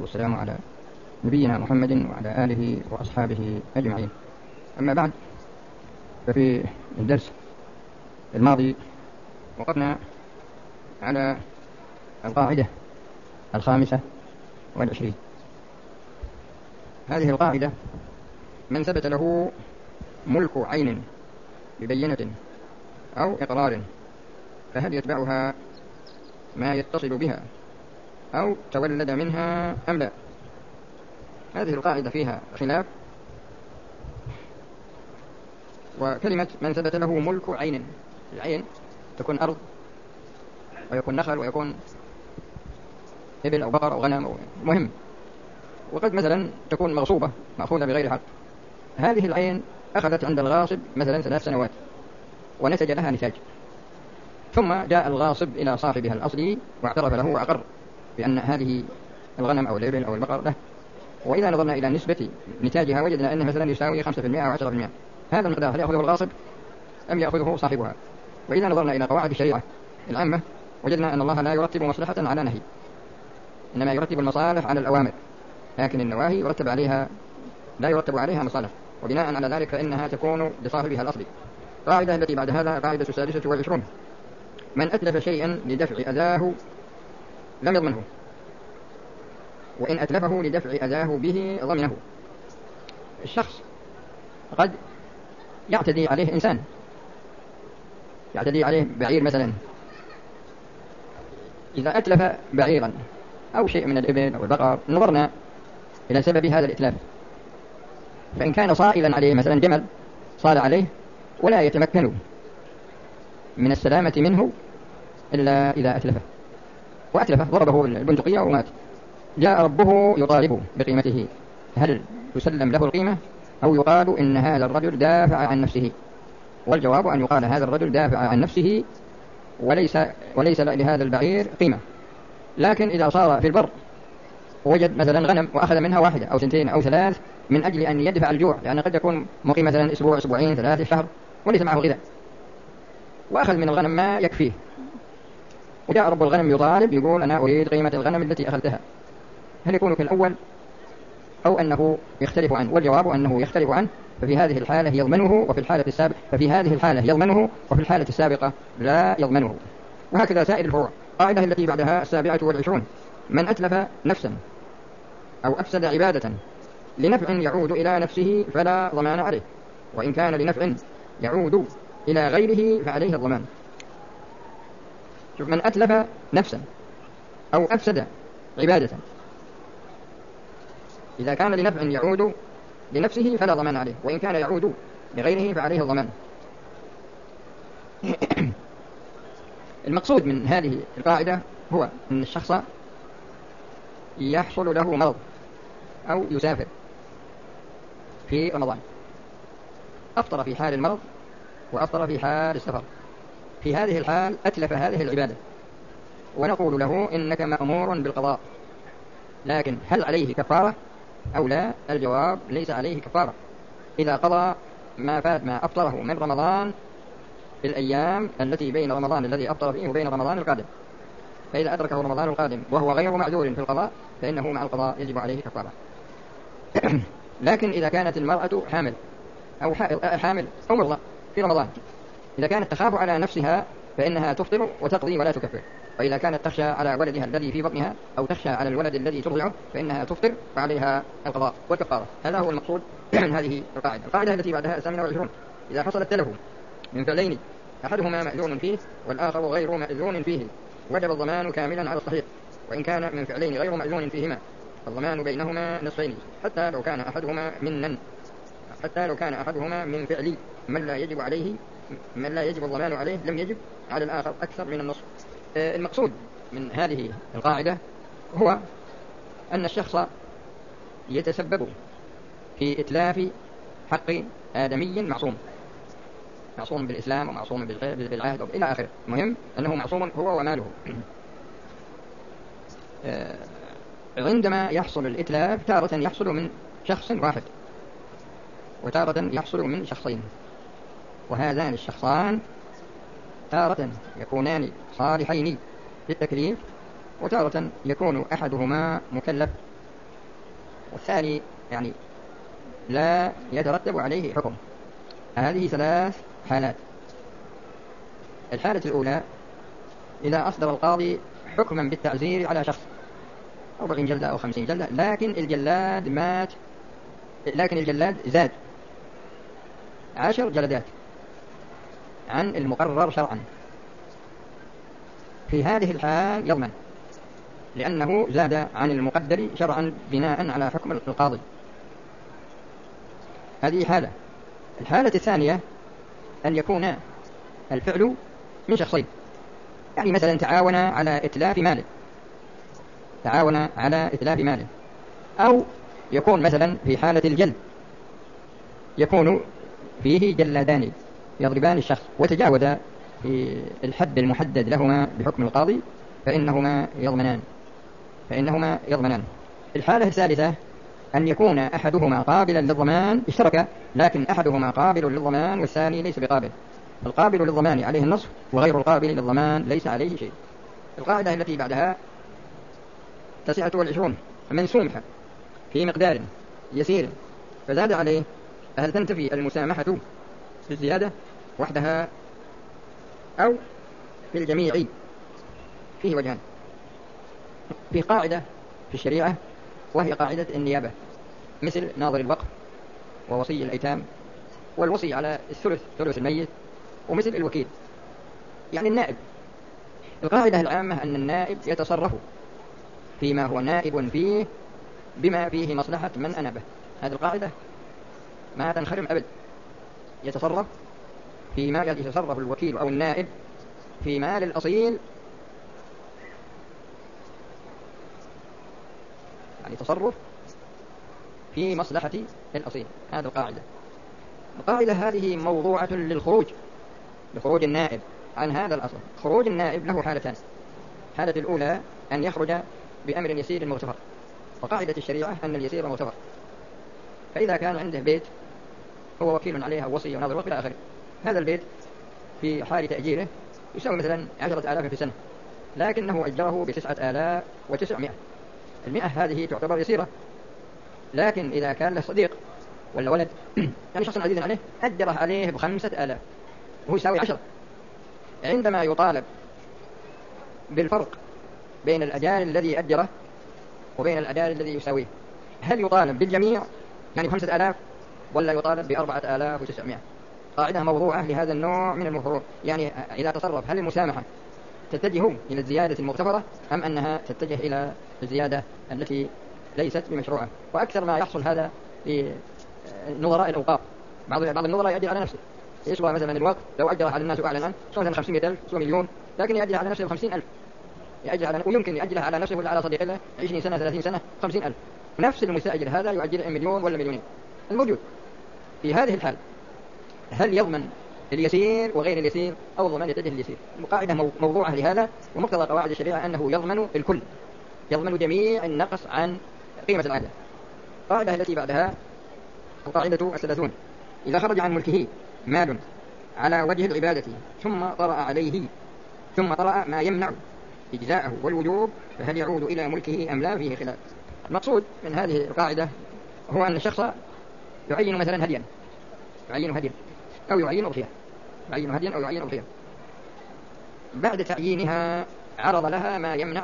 والسلام على نبينا محمد وعلى آله وأصحابه أجمعين. أما بعد، ففي الدرس الماضي وقفنا على القاعدة 25. هذه القاعدة: من ثبت له ملك عين ببينة أو إقرار فهل يتبعها ما يتصل بها أو تولد منها أم لا؟ هذه القاعدة فيها خلاف. وكلمة من ثبت له ملك عين، العين تكون أرض ويكون نخل ويكون إبل أو بقر أو غنم أو مهم، وقد مثلا تكون مغصوبة مأخوذة بغير حق. هذه العين أخذت عند الغاصب مثلا 3 سنوات ونتج لها نتاج، ثم جاء الغاصب إلى صاحبها الأصلي واعترف له وأقر بأن هذه الغنم أو الإبل أو البقر له. وإذا نظرنا إلى نسبة نتاجها وجدنا أنه مثلا يساوي 5% أو 10%. هذا المقدار هل يأخذه الغاصب أم يأخذه صاحبها؟ وإذا نظرنا إلى قواعد الشريعة العامة وجدنا أن الله لا يرتب مصلحة على نهي، إنما يرتب المصالح على الأوامر، لكن النواهي لا يرتب عليها مصالح، وبناء على ذلك فإنها تكون لصاحبها الأصلي. القاعدة التي بعد هذا القاعدة 26: من أتلف شيئا لدفع أذاه لم يضمنه، وإن أتلفه لدفع أذاه به ضمنه. الشخص قد يعتدي عليه إنسان، يعتدي عليه بعير مثلا، إذا أتلف بعيرا أو شيء من الإبل أو البقر نظرنا إلى سبب هذا الإتلاف، فإن كان صائلا عليه مثلا جمل صال عليه ولا يتمكن من السلامة منه إلا إذا أتلفه، وأتلفه ضربه البندقية ومات، جاء ربه يطالبه بقيمته، هل تسلم له القيمة أو يقال إن هذا الرجل دافع عن نفسه؟ والجواب أن يقال هذا الرجل دافع عن نفسه وليس لهذا البعير قيمة. لكن إذا صار في البر ووجد مثلا غنم وأخذ منها 1 أو 2 أو 3 من أجل أن يدفع الجوع، لأن قد يكون مقيم مثلا أسبوع 2 3 شهر وليس معه غذاء، وأخذ من الغنم ما يكفيه، وجاء رب الغنم يطالب يقول أنا أريد قيمة الغنم التي أخذتها، هل يكون في الأول أو أنه يختلف عنه؟ والجواب أنه يختلف عنه، ففي هذه الحالة يضمنه وفي الحالة السابقة لا يضمنه. وهكذا سائر الفروع. القاعدة التي بعدها 27: من أتلف نفسا أو أفسد عبادة لنفع يعود إلى نفسه فلا ضمان عليه، وإن كان لنفع يعود إلى غيره فعليه الضمان. شوف، من أتلف نفسا أو أفسد عبادة، إذا كان لنفع يعود لنفسه فلا ضمان عليه، وإن كان يعود لغيره فعليه الضمان. المقصود من هذه القاعدة هو أن الشخص يحصل له مرض أو يسافر في رمضان، أفطر في حال المرض وأفطر في حال السفر، في هذه الحال أتلف هذه العبادة، ونقول له إنك مأمور بالقضاء، لكن هل عليه كفارة أو لا؟ الجواب ليس عليه كفارة إذا قضى ما فات ما أفطره من رمضان في الأيام التي بين رمضان الذي أفطر فيه وبين رمضان القادم. فإذا أدركه رمضان القادم وهو غير معذور في القضاء فإنه مع القضاء يجب عليه كفارة. لكن إذا كانت المرأة حامل أو مرضى في رمضان، إذا كانت تخاف على نفسها فإنها تفطر وتقضي ولا تكفر، وإذا كانت تخشى على ولدها الذي في بطنها أو تخشى على الولد الذي ترضعه فإنها تفطر وعليها القضاء والكفارة. هذا هو المقصود من هذه القاعدة. القاعدة التي بعدها 28: إذا حصل التلف من فعلين أحدهما مأذون فيه والآخر غير مأذون فيه وجب الضمان كاملا على الصحيح، وإن كان من فعلين غير مأذون فيهما فالضمان بينهما نصفين، حتى لو كان أحدهما من فعل من لا يجب الضمان عليه لم يجب على الآخر أكثر من النصف. المقصود من هذه القاعدة هو أن الشخص يتسبب في إتلاف حق آدمي معصوم بالإسلام ومعصوم بالعهد إلى آخره، المهم أنه معصوم هو وماله. عندما يحصل الإتلاف تارة يحصل من شخص واحد وتارة يحصل من شخصين، وهذان الشخصان تارة يكونان صالحين في التكليف وتارة يكون أحدهما مكلف والثاني يعني لا يترتب عليه حكم. هذه 3 حالات. الحالة الأولى إذا أصدر القاضي حكما بالتعزير على شخص 40 جلدة أو 50 جلدة، لكن الجلاد زاد 10 جلدات عن المقرر شرعا. في هذه الحال يضمن، لأنه زاد عن المقدر شرعا بناء على حكم القاضي. هذه حالة. الحالة الثانية أن يكون الفعل من شخصين، يعني مثلا تعاون على إتلاف ماله، أو يكون مثلا في حالة الجلد يكون فيه جلادان يضربان الشخص وتجاوز في الحد المحدد لهما بحكم القاضي، فإنهما يضمنان. الحالة الثالثة أن يكون أحدهما قابلا للضمان، اشترك لكن أحدهما قابل للضمان والثاني ليس بقابل. القابل للضمان عليه النصف، وغير القابل للضمان ليس عليه شيء. القاعدة التي بعدها 29: من سمح في مقدار يسير فزاد عليه، هل تنتفي المسامحة بالزيادة وحدها أو بالجميع؟ فيه وجهان. في قاعدة في الشريعة وهي قاعدة النيابة، مثل ناظر الوقف ووصي الأيتام والوصي على ثلث الميت، ومثل الوكيل يعني النائب. القاعدة العامة أن النائب يتصرف فيما هو نائب فيه بما فيه مصلحة من أنابه. هذه القاعدة ما تنخرم أبد. يتصرف فيما يتصرف الوكيل أو النائب في مال الأصيل، يعني تصرف في مصلحة الأصيل. هذه القاعدة. القاعدة هذه موضوعة لخروج النائب عن هذا الأصل. خروج النائب له حالتان. الحالة الأولى أن يخرج بأمر يسير مغتفر، وقاعدة الشريعة أن اليسير مغتفر. فإذا كان عنده بيت هو وكيل عليها وصي وناظر وقف إلى آخره، هذا البيت في حال تأجيره يساوي مثلا 10,000 في السنة، لكنه أجره ب9,900. 100 هذه تعتبر يسيرة. لكن إذا كان له صديق ولا ولد يعني شخص عزيز عليه أجره عليه ب5,000 وهو يساوي 10، عندما يطالب بالفرق بين الأجار الذي أجره وبين الأجار الذي يساويه، هل يطالب بالجميع يعني 5,000 ولا يطالب ب4,900؟ قاعدة موضوعة لهذا النوع من المفروض. يعني إذا تصرف هل المسامحة تتجه إلى الزيادة المغتفرة أم أنها تتجه إلى الزيادة التي ليست بمشروعة؟ وأكثر ما يحصل هذا في نظراء الأوقاف. بعض النظراء يأجر على نفسه، يسوى مثلا الوقت لو أجر على الناس أعلنا مثلا 500,000 يسوى مليون، لكن يأجر على نفسه 50,000. ويمكن يأجلها على نفسه ولا على صديق له 20 سنة 30 سنة 50,000. نفس المستأجر هذا يؤجر مليون ولا مليونين. الموجود في هذه الحال هل يضمن اليسير وغير اليسير أو الضمان يتجه اليسير؟ القاعدة موضوعة لهذا، ومقتضى قواعد الشريعة أنه يضمن الكل، يضمن جميع النقص عن قيمة العادة. القاعدة التي بعدها القاعدة 30: إذا خرج عن ملكه مال على وجه العبادة ثم طرأ ما يمنع إجزاءه والوجوب، فهل يعود إلى ملكه أم لا؟ فيه خلاف. المقصود من هذه القاعدة هو أن الشخص يعين مثلا هديا أو يعين أضحية، بعد تعيينها عرض له ما يمنع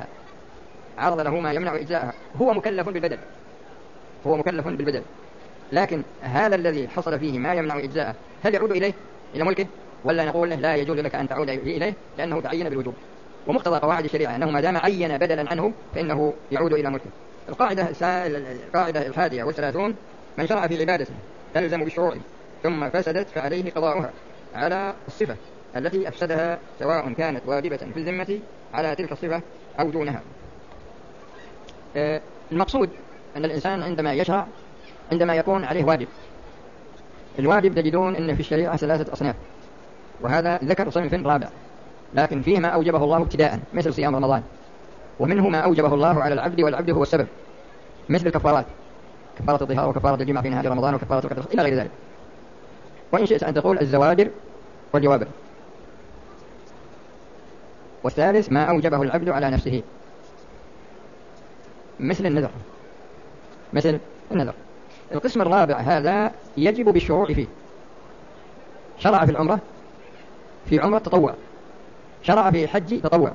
إجزاءها، هو مكلف بالبدل، لكن هذا الذي حصل فيه ما يمنع إجزاءه هل يعود إليه إلى ملكه، ولا نقول له لا يجوز لك أن تعود إليه لأنه تعين بالوجوب؟ ومقتضى قواعد الشريعة أنه ما دام عين بدلا عنه فإنه يعود إلى ملكه. القاعدة 31: من شرع في عبادة تلزم بالشروع ثم فسدت فعليه قضاؤها على الصفة التي أفسدها، سواء كانت واجبة في الذمة على تلك الصفة أو دونها. المقصود أن الإنسان عندما يشرع، عندما يكون عليه واجب، الواجب تجدون أن في الشريعة 3 أصناف، وهذا ذكر صنف رابع، لكن فيه ما أوجبه الله ابتداء مثل صيام رمضان، ومنه ما أوجبه الله على العبد والعبد هو السبب مثل الكفارات، كفارة الظهار وكفارة الجماع في نهار رمضان وكفارة القدر إلى غير ذلك. وإن شئت أن تقول الزواجر والجوابر. والثالث ما أوجبه العبد على نفسه مثل النذر مثل النذر. القسم الرابع هذا يجب بالشروع فيه. شرع في العمرة، في عمرة تطوع، شرع في حج تطوع،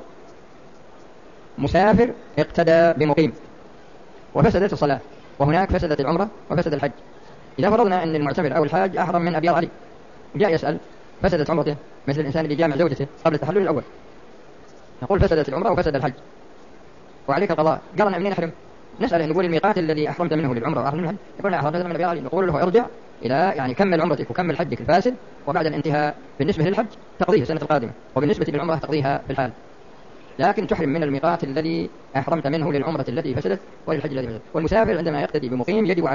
مسافر اقتدى بمقيم وفسدت الصلاة، وهناك فسدت العمرة وفسد الحج. إذا فرضنا أن المعتمر أو الحاج أحرم من أبيار علي وجاء يسأل فسدت عمرته، مثل الإنسان اللي جامع زوجته قبل التحلل الأول، نقول فسدت العمرة وفسد الحج وعليك القضاء. قال منين أحرم؟ نسأله نقول الميقات الذي أحرمت منه للعمرة وأحرم منه، يقول أنا أحرمت من أبيار علي. نقول له ارجع إلى يعني كمل عمرتك وكمل حجك الفاسد، وبعد الانتهاء بالنسبة للحج تقضيه السنة القادمة، وبالنسبة للعمرة تقضيها في الحال، لكن تحرم من الميقات الذي أحرمت منه للعمرة التي فسدت وللحج الذي فسد. والمسافر عندما يقتدي بمقيم يجب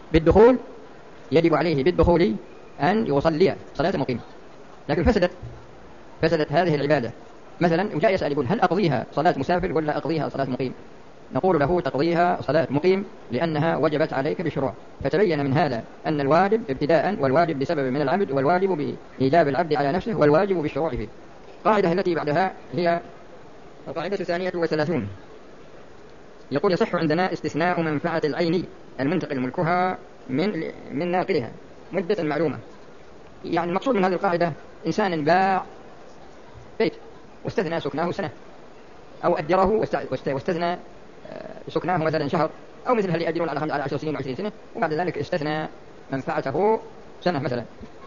عليه بالدخول أن يصلي صلاة مقيم. لكن فسدت هذه العبادة مثلا، وجاء يسأل يقول هل أقضيها صلاة مسافر ولا أقضيها صلاة مقيم؟ نقول له تقضيها صلاة مقيم لأنها وجبت عليك بشروع. فتبين من هذا أن الواجب ابتداء، والواجب بسبب من العبد، والواجب بإيجاب العبد على نفسه، والواجب بالشروع فيه. القاعدة التي بعدها هي القاعدة 32. يقول يصح عندنا استثناء منفعة العين المنتقل ملكها من ناقلها مدة معلومة. يعني المقصود من هذه القاعدة إنسان باع بيت واستثنى سكناه سنة، أو أجره واستثنى سكناه مثلا شهر، أو مثل هل يأجرون على 10 سنين و20 سنة، وبعد ذلك استثنى منفعته سنة مثلا.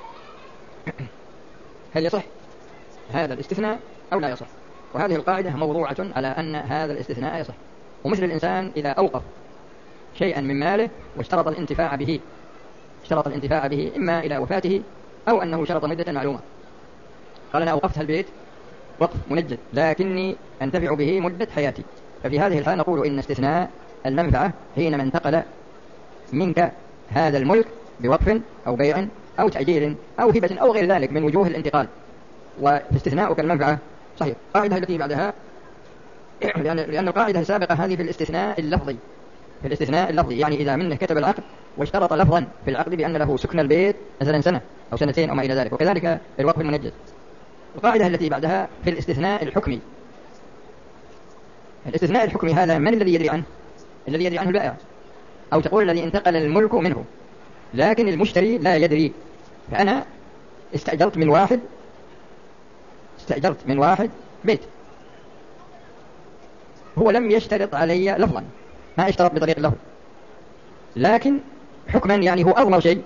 هل يصح هذا الاستثناء أو لا يصح؟ وهذه القاعدة موضوعة على أن هذا الاستثناء يصح. ومثل الإنسان إذا أوقف شيئا من ماله واشترط الانتفاع به إما إلى وفاته أو أنه شرط مدة معلومة، قال أنا أوقفت البيت وقف منجد لكني أنتفع به مدة حياتي، ففي هذه الحالة نقول إن استثناء المنفعة حينما انتقل منك هذا الملك بوقف أو بيع أو تأجير أو هبة أو غير ذلك من وجوه الانتقال، واستثناؤك المنفعة صحيح. القاعدة التي بعدها لأن القاعدة السابقة هذه في الاستثناء اللفظي، يعني إذا منه كتب العقد واشترط لفظا في العقد بأن له سكن البيت مثلا سنة أو سنتين أو ما إلى ذلك، وكذلك في الوقف المنجز. القاعدة التي بعدها في الاستثناء الحكمي. الاستثناء الحكمي هذا من الذي يدري عنه؟ الذي يدري عنه البائع، أو تقول الذي انتقل الملك منه لكن المشتري لا يدري. فأنا استأجرت من واحد بيت، هو لم يشترط علي لفظا، ما اشترط بطريق اللفظ، لكن حكما يعني هو أضمن شيء.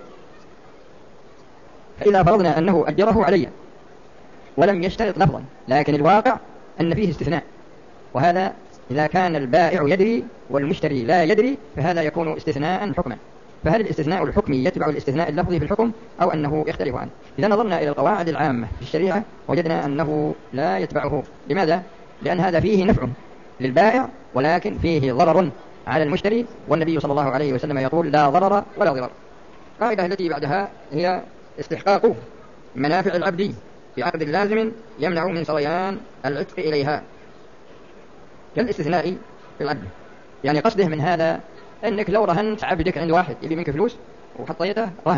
فإذا فرضنا أنه أجره علي ولم يشترط لفظا، لكن الواقع أن فيه استثناء، وهذا إذا كان البائع يدري والمشتري لا يدري فهذا يكون استثناء حكما. فهل الاستثناء الحكمي يتبع الاستثناء اللفظي في الحكم أو أنه يختلف عنه؟ إذا نظرنا إلى القواعد العامة في الشريعة وجدنا أنه لا يتبعه. لماذا؟ لأن هذا فيه نفع للبائع ولكن فيه ضرر على المشتري، والنبي صلى الله عليه وسلم يقول لا ضرر ولا ضرر. القاعدة التي بعدها هي استحقاق منافع العبد بعقد لازم يمنع من سريان العتق إليها كالاستثناء في العبد. يعني قصده من هذا أنك لو رهنت عبدك عند واحد يبي منك فلوس وحطيته رهن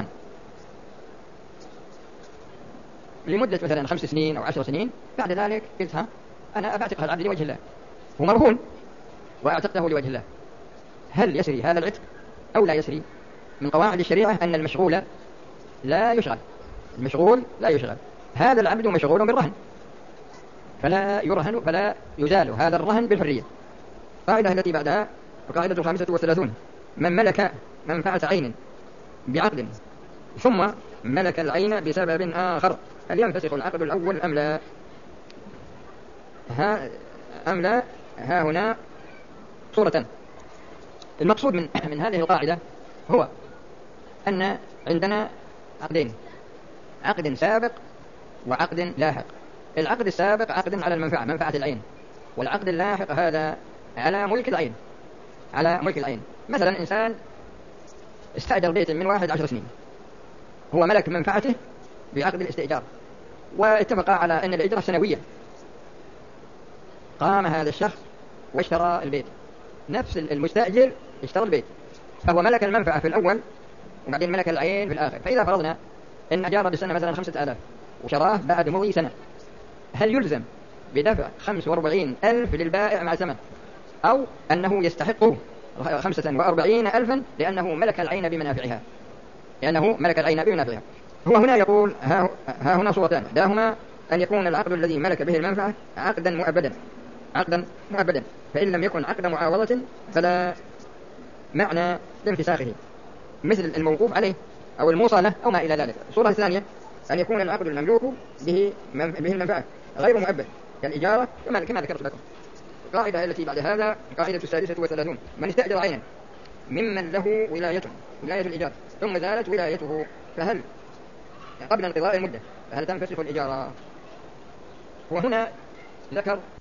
لمدة مثلا 5 سنين أو 10 سنين، بعد ذلك قلت أنا أبعتق العبد لوجه الله، هو مرهون وأعتقته لوجه الله، هل يسري هذا العتق أو لا يسري؟ من قواعد الشريعة أن المشغول لا يشغل. هذا العبد مشغول بالرهن فلا يرهن فلا يزال هذا الرهن بالحرية. القاعدة التي بعدها القاعدة 35. من ملك منفعة عين بعقد ثم ملك العين بسبب آخر هل ينفسخ العقد الأول أم لا؟ ها هنا صورة. المقصود من هذه القاعدة هو أن عندنا عقدين، عقد سابق وعقد لاحق. العقد السابق عقد على منفعة العين، والعقد اللاحق هذا على ملك العين. مثلا إنسان استأجر بيت من واحد 10 سنين، هو ملك منفعته بعقد الاستئجار واتفق على أن الإجرة سنوية. قام هذا الشخص واشترى البيت، نفس المستأجر اشترى البيت، فهو ملك المنفعة في الأول وبعدين ملك العين في الآخر. فإذا فرضنا أن أجار بالسنة مثلا 5000 وشراه بعد مضي سنة، هل يلزم بدفع 45,000 للبائع مع ثمن، أو أنه يستحق 45,000 لأنه ملك العين بمنافعها، هو هنا يقول ها هنا صورتان، إحداهما أن يكون العقد الذي ملك به المنفعة عقدا مؤبدا، فإن لم يكن عقد معاوضة فلا معنى لانفساخه، مثل الموقوف عليه أو الموصلة أو ما إلى ذلك. الصورة الثانية أن يكون العقد المملوك به المنفعة غير مؤبد كالإجارة كما ذكرت لكم. القاعدة التي بعد هذا قاعدة 36، من استأجر عينا ممن له ولاية الإيجار ثم زالت ولايته فهل قبل انقضاء المدة فهل تنفسخ الإجارة؟ وهنا ذكر